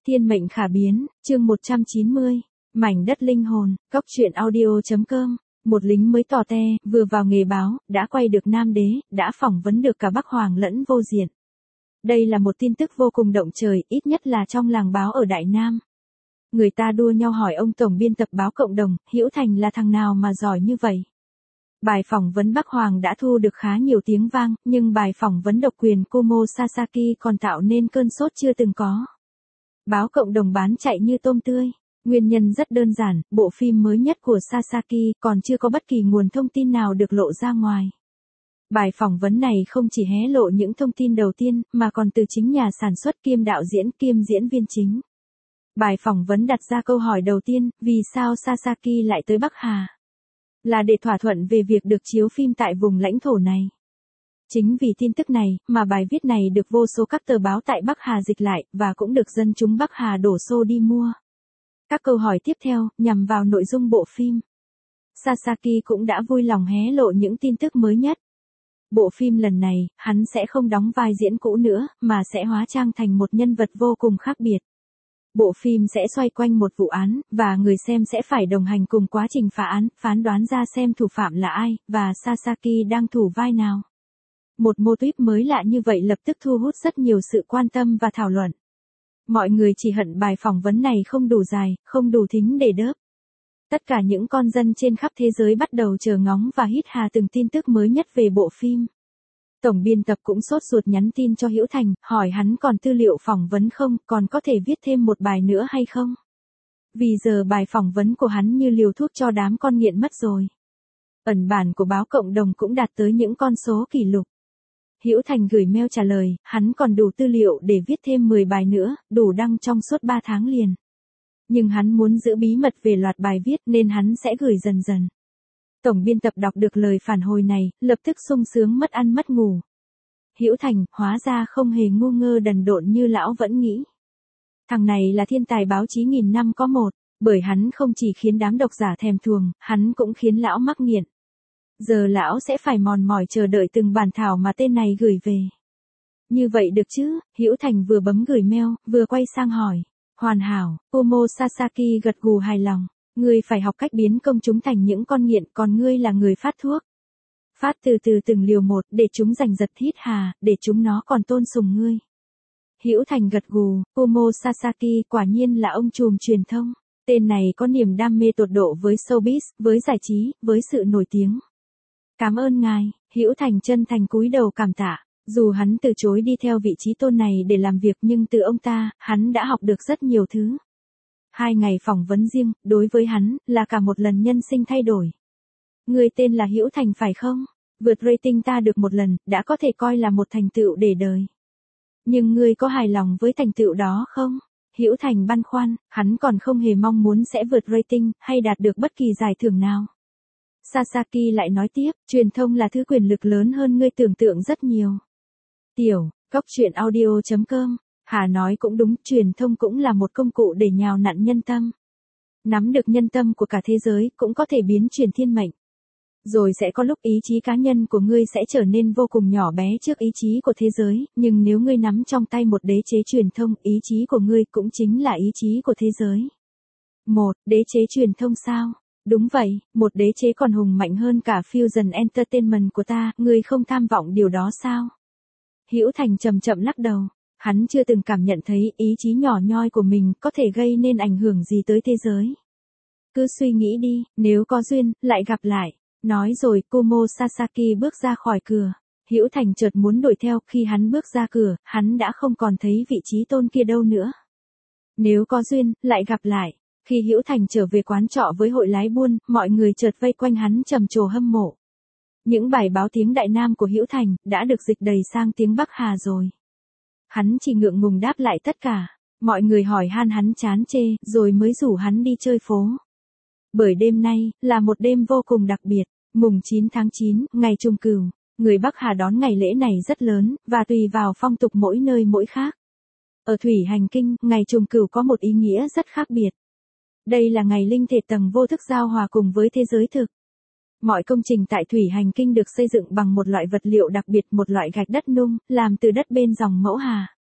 Thiên mệnh khả biến, chương 190, mảnh đất linh hồn, Cóc truyện audio.com. Một lính mới tò te, vừa vào nghề báo, đã quay được Nam Đế, đã phỏng vấn được cả Bắc Hoàng lẫn Vô Diện. Đây là một tin tức vô cùng động trời, ít nhất là trong làng báo ở Đại Nam. Người ta đua nhau hỏi ông tổng biên tập báo Cộng đồng, Hữu Thành là thằng nào mà giỏi như vậy. Bài phỏng vấn Bắc Hoàng đã thu được khá nhiều tiếng vang, nhưng bài phỏng vấn độc quyền Kumo Sasaki còn tạo nên cơn sốt chưa từng có. Báo Cộng đồng bán chạy như tôm tươi. Nguyên nhân rất đơn giản, bộ phim mới nhất của Sasaki còn chưa có bất kỳ nguồn thông tin nào được lộ ra ngoài. Bài phỏng vấn này không chỉ hé lộ những thông tin đầu tiên, mà còn từ chính nhà sản xuất kiêm đạo diễn kiêm diễn viên chính. Bài phỏng vấn đặt ra câu hỏi đầu tiên, vì sao Sasaki lại tới Bắc Hà? Là để thỏa thuận về việc được chiếu phim tại vùng lãnh thổ này. Chính vì tin tức này, mà bài viết này được vô số các tờ báo tại Bắc Hà dịch lại, và cũng được dân chúng Bắc Hà đổ xô đi mua. Các câu hỏi tiếp theo, nhằm vào nội dung bộ phim. Sasaki cũng đã vui lòng hé lộ những tin tức mới nhất. Bộ phim lần này, hắn sẽ không đóng vai diễn cũ nữa, mà sẽ hóa trang thành một nhân vật vô cùng khác biệt. Bộ phim sẽ xoay quanh một vụ án, và người xem sẽ phải đồng hành cùng quá trình phá án, phán đoán ra xem thủ phạm là ai, và Sasaki đang thủ vai nào. Một mô típ mới lạ như vậy lập tức thu hút rất nhiều sự quan tâm và thảo luận. Mọi người chỉ hận bài phỏng vấn này không đủ dài, không đủ thính để đớp. Tất cả những con dân trên khắp thế giới bắt đầu chờ ngóng và hít hà từng tin tức mới nhất về bộ phim. Tổng biên tập cũng sốt ruột nhắn tin cho Hữu Thành, hỏi hắn còn tư liệu phỏng vấn không, còn có thể viết thêm một bài nữa hay không? Vì giờ bài phỏng vấn của hắn như liều thuốc cho đám con nghiện mất rồi. Ẩn bản của báo Cộng đồng cũng đạt tới những con số kỷ lục. Hữu Thành gửi mail trả lời, hắn còn đủ tư liệu để viết thêm 10 bài nữa, đủ đăng trong suốt 3 tháng liền. Nhưng hắn muốn giữ bí mật về loạt bài viết nên hắn sẽ gửi dần dần. Tổng biên tập đọc được lời phản hồi này, lập tức sung sướng mất ăn mất ngủ. Hữu Thành, hóa ra không hề ngu ngơ đần độn như lão vẫn nghĩ. Thằng này là thiên tài báo chí nghìn năm có một, bởi hắn không chỉ khiến đám độc giả thèm thuồng, hắn cũng khiến lão mắc nghiện. Giờ lão sẽ phải mòn mỏi chờ đợi từng bản thảo mà tên này gửi về. Như vậy được chứ? Hữu Thành vừa bấm gửi mail, vừa quay sang hỏi. Hoàn hảo, Kumo Sasaki gật gù hài lòng. Ngươi phải học cách biến công chúng thành những con nghiện, còn ngươi là người phát thuốc. Phát từ từ từng liều một, để chúng giành giật hít hà, để chúng nó còn tôn sùng ngươi. Hữu Thành gật gù, Kumo Sasaki quả nhiên là ông trùm truyền thông. Tên này có niềm đam mê tột độ với showbiz, với giải trí, với sự nổi tiếng. Cảm ơn ngài, Hữu Thành chân thành cúi đầu cảm tạ. Dù hắn từ chối đi theo vị trí tôn này để làm việc nhưng từ ông ta, hắn đã học được rất nhiều thứ. 2 ngày phỏng vấn riêng, đối với hắn, là cả một lần nhân sinh thay đổi. Người tên là Hữu Thành phải không? Vượt rating ta được một lần, đã có thể coi là một thành tựu để đời. Nhưng ngươi có hài lòng với thành tựu đó không? Hữu Thành băn khoăn, hắn còn không hề mong muốn sẽ vượt rating, hay đạt được bất kỳ giải thưởng nào. Sasaki lại nói tiếp, truyền thông là thứ quyền lực lớn hơn ngươi tưởng tượng rất nhiều. Tiểu, Cóc truyện audio.com. Hà nói cũng đúng, truyền thông cũng là một công cụ để nhào nặn nhân tâm. Nắm được nhân tâm của cả thế giới, cũng có thể biến chuyển thiên mệnh. Rồi sẽ có lúc ý chí cá nhân của ngươi sẽ trở nên vô cùng nhỏ bé trước ý chí của thế giới, nhưng nếu ngươi nắm trong tay một đế chế truyền thông, ý chí của ngươi cũng chính là ý chí của thế giới. Đế chế truyền thông sao? Đúng vậy, một đế chế còn hùng mạnh hơn cả Fusion Entertainment của ta, ngươi không tham vọng điều đó sao? Hữu Thành chậm chậm lắc đầu. Hắn chưa từng cảm nhận thấy ý chí nhỏ nhoi của mình có thể gây nên ảnh hưởng gì tới thế giới. Cứ suy nghĩ đi, nếu có duyên, lại gặp lại. Nói rồi, Kumo Sasaki bước ra khỏi cửa. Hữu Thành chợt muốn đuổi theo, khi hắn bước ra cửa, hắn đã không còn thấy vị trí tôn kia đâu nữa. Nếu có duyên, lại gặp lại. Khi Hữu Thành trở về quán trọ với hội lái buôn, mọi người chợt vây quanh hắn trầm trồ hâm mộ. Những bài báo tiếng Đại Nam của Hữu Thành đã được dịch đầy sang tiếng Bắc Hà rồi. Hắn chỉ ngượng ngùng đáp lại tất cả. Mọi người hỏi han hắn chán chê, rồi mới rủ hắn đi chơi phố. Bởi đêm nay, là một đêm vô cùng đặc biệt. Mùng 9 tháng 9, ngày Trung Cửu. Người Bắc Hà đón ngày lễ này rất lớn, và tùy vào phong tục mỗi nơi mỗi khác. Ở Thủy Hành Kinh, ngày Trung Cửu có một ý nghĩa rất khác biệt. Đây là ngày linh thể tầng vô thức giao hòa cùng với thế giới thực. Mọi công trình tại Thủy Hành Kinh được xây dựng bằng một loại vật liệu đặc biệt, một loại gạch đất nung, làm từ đất bên dòng Mẫu Hà.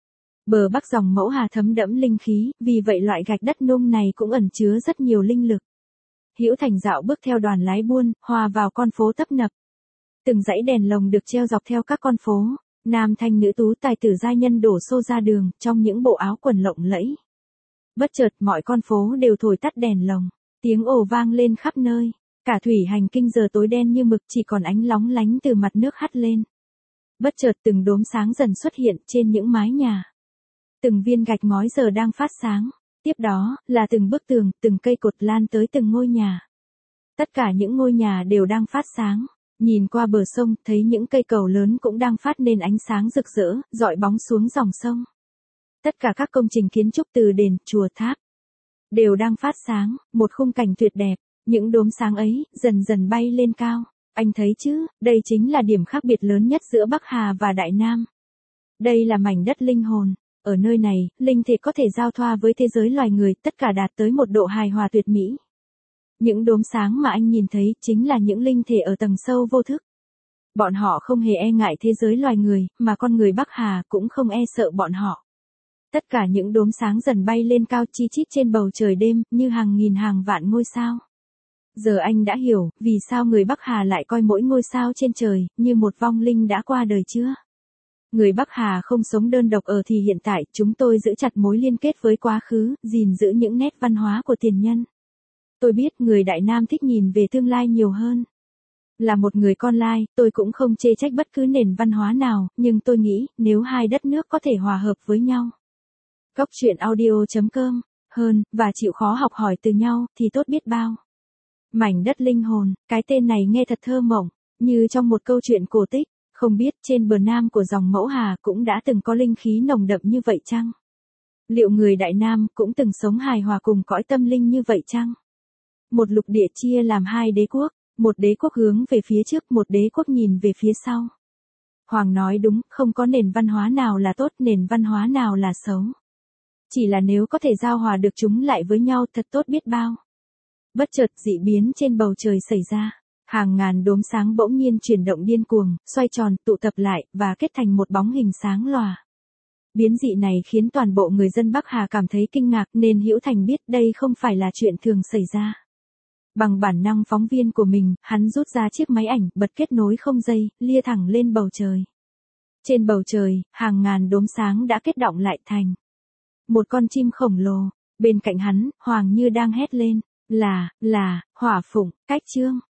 Bờ bắc dòng Mẫu Hà thấm đẫm linh khí, vì vậy loại gạch đất nung này cũng ẩn chứa rất nhiều linh lực. Hữu Thành dạo bước theo đoàn lái buôn, hòa vào con phố tấp nập. Từng dãy đèn lồng được treo dọc theo các con phố, nam thanh nữ tú tài tử giai nhân đổ xô ra đường, trong những bộ áo quần lộng lẫy. Bất chợt mọi con phố đều thổi tắt đèn lồng, tiếng ồ vang lên khắp nơi, cả thủy hành kinh giờ tối đen như mực, chỉ còn ánh lóng lánh từ mặt nước hắt lên. Bất chợt từng đốm sáng dần xuất hiện trên những mái nhà. Từng viên gạch ngói giờ đang phát sáng, tiếp đó là từng bức tường, từng cây cột lan tới từng ngôi nhà. Tất cả những ngôi nhà đều đang phát sáng. Nhìn qua bờ sông, thấy những cây cầu lớn cũng đang phát nên ánh sáng rực rỡ, dọi bóng xuống dòng sông. Tất cả các công trình kiến trúc từ đền, chùa, tháp đều đang phát sáng, một khung cảnh tuyệt đẹp. Những đốm sáng ấy dần dần bay lên cao. Anh thấy chứ, đây chính là điểm khác biệt lớn nhất giữa Bắc Hà và Đại Nam. Đây là mảnh đất linh hồn. Ở nơi này, linh thể có thể giao thoa với thế giới loài người, tất cả đạt tới một độ hài hòa tuyệt mỹ. Những đốm sáng mà anh nhìn thấy chính là những linh thể ở tầng sâu vô thức. Bọn họ không hề e ngại thế giới loài người, mà con người Bắc Hà cũng không e sợ bọn họ. Tất cả những đốm sáng dần bay lên cao chi chít trên bầu trời đêm, như hàng nghìn hàng vạn ngôi sao. Giờ anh đã hiểu, vì sao người Bắc Hà lại coi mỗi ngôi sao trên trời, như một vong linh đã qua đời chưa? Người Bắc Hà không sống đơn độc ở thì hiện tại, chúng tôi giữ chặt mối liên kết với quá khứ, gìn giữ những nét văn hóa của tiền nhân. Tôi biết người Đại Nam thích nhìn về tương lai nhiều hơn. Là một người con lai, tôi cũng không chê trách bất cứ nền văn hóa nào, nhưng tôi nghĩ, nếu hai đất nước có thể hòa hợp với nhau. Góc truyện audio.com, hơn, và chịu khó học hỏi từ nhau, thì tốt biết bao. Mảnh đất linh hồn, cái tên này nghe thật thơ mộng, như trong một câu chuyện cổ tích. Không biết trên bờ nam của dòng Mẫu Hà cũng đã từng có linh khí nồng đậm như vậy chăng? Liệu người Đại Nam cũng từng sống hài hòa cùng cõi tâm linh như vậy chăng? Một lục địa chia làm hai đế quốc, một đế quốc hướng về phía trước, một đế quốc nhìn về phía sau. Hoàng nói đúng, không có nền văn hóa nào là tốt, nền văn hóa nào là xấu. Chỉ là nếu có thể giao hòa được chúng lại với nhau thật tốt biết bao. Bất chợt dị biến trên bầu trời xảy ra. Hàng ngàn đốm sáng bỗng nhiên chuyển động điên cuồng, xoay tròn, tụ tập lại, và kết thành một bóng hình sáng lòa. Biến dị này khiến toàn bộ người dân Bắc Hà cảm thấy kinh ngạc, nên Hữu Thành biết đây không phải là chuyện thường xảy ra. Bằng bản năng phóng viên của mình, hắn rút ra chiếc máy ảnh, bật kết nối không dây, lia thẳng lên bầu trời. Trên bầu trời, hàng ngàn đốm sáng đã kết động lại thành một con chim khổng lồ. Bên cạnh hắn, Hoàng như đang hét lên, là, Hỏa Phụng, Cách Trương.